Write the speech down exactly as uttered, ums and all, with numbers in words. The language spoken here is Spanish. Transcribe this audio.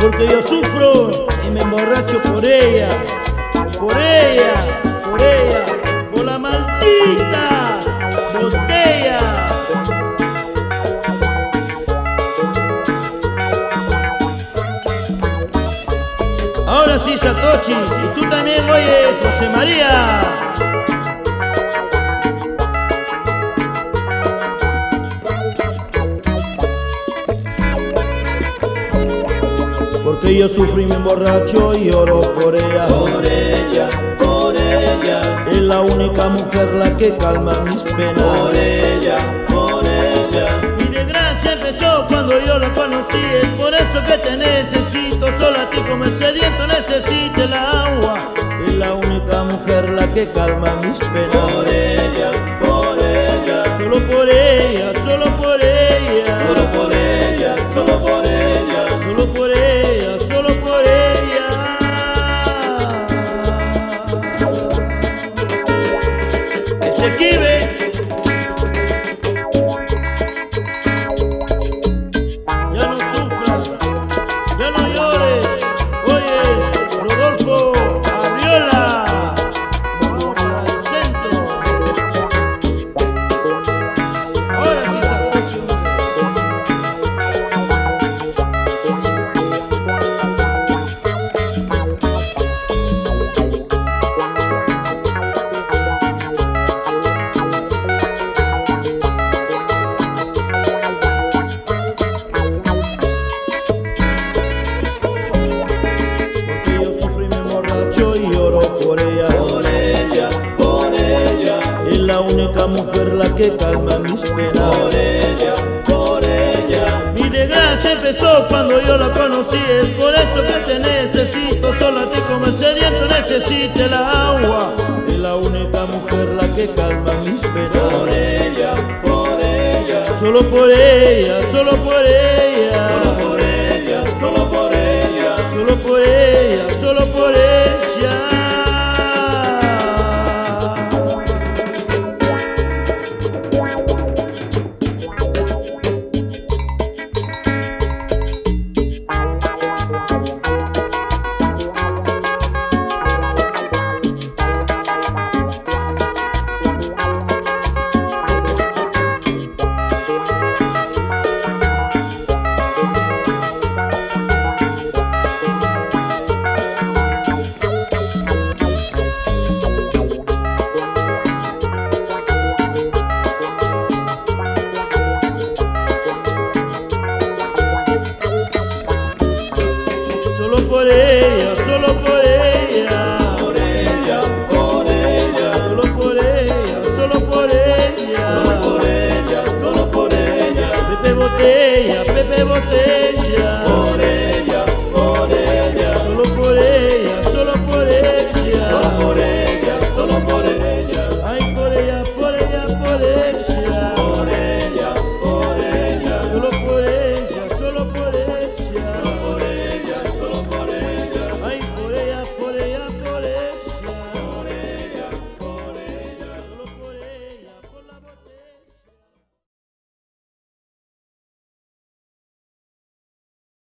porque yo sufro y me emborracho por ella, por ella, por ella, por la maldita botella. Ahora sí, Satoshi, y tú también, oye, José María. Porque yo sufro y me emborracho y lloro por ella. Por ella, por ella. Es la única mujer la que calma mis penas. Por ella, por ella. Mi desgracia empezó cuando yo la conocí. Es por eso que te necesito, solo a ti como el sediento necesita el agua. Es la única mujer la que calma mis penas. Por ella, por ella. Solo por ella, solo por ella. Solo por ella, solo por ella. Solo por ella, solo por ella. Ese kibe. Ya no sufras, ya no llores. Oye, Rodolfo Arriola, vamos para el centro. Ahora sí, Satoshi. Y lloro por ella, por ella, por ella. Es la única mujer la que calma mis penas. Por ella, por ella. Mi desgracia empezó cuando yo la conocí. Es por eso que te necesito, solo a ti como el sediento necesita el agua. Es la única mujer la que calma mis penas. Por ella, por ella. Solo por ella, solo por ella.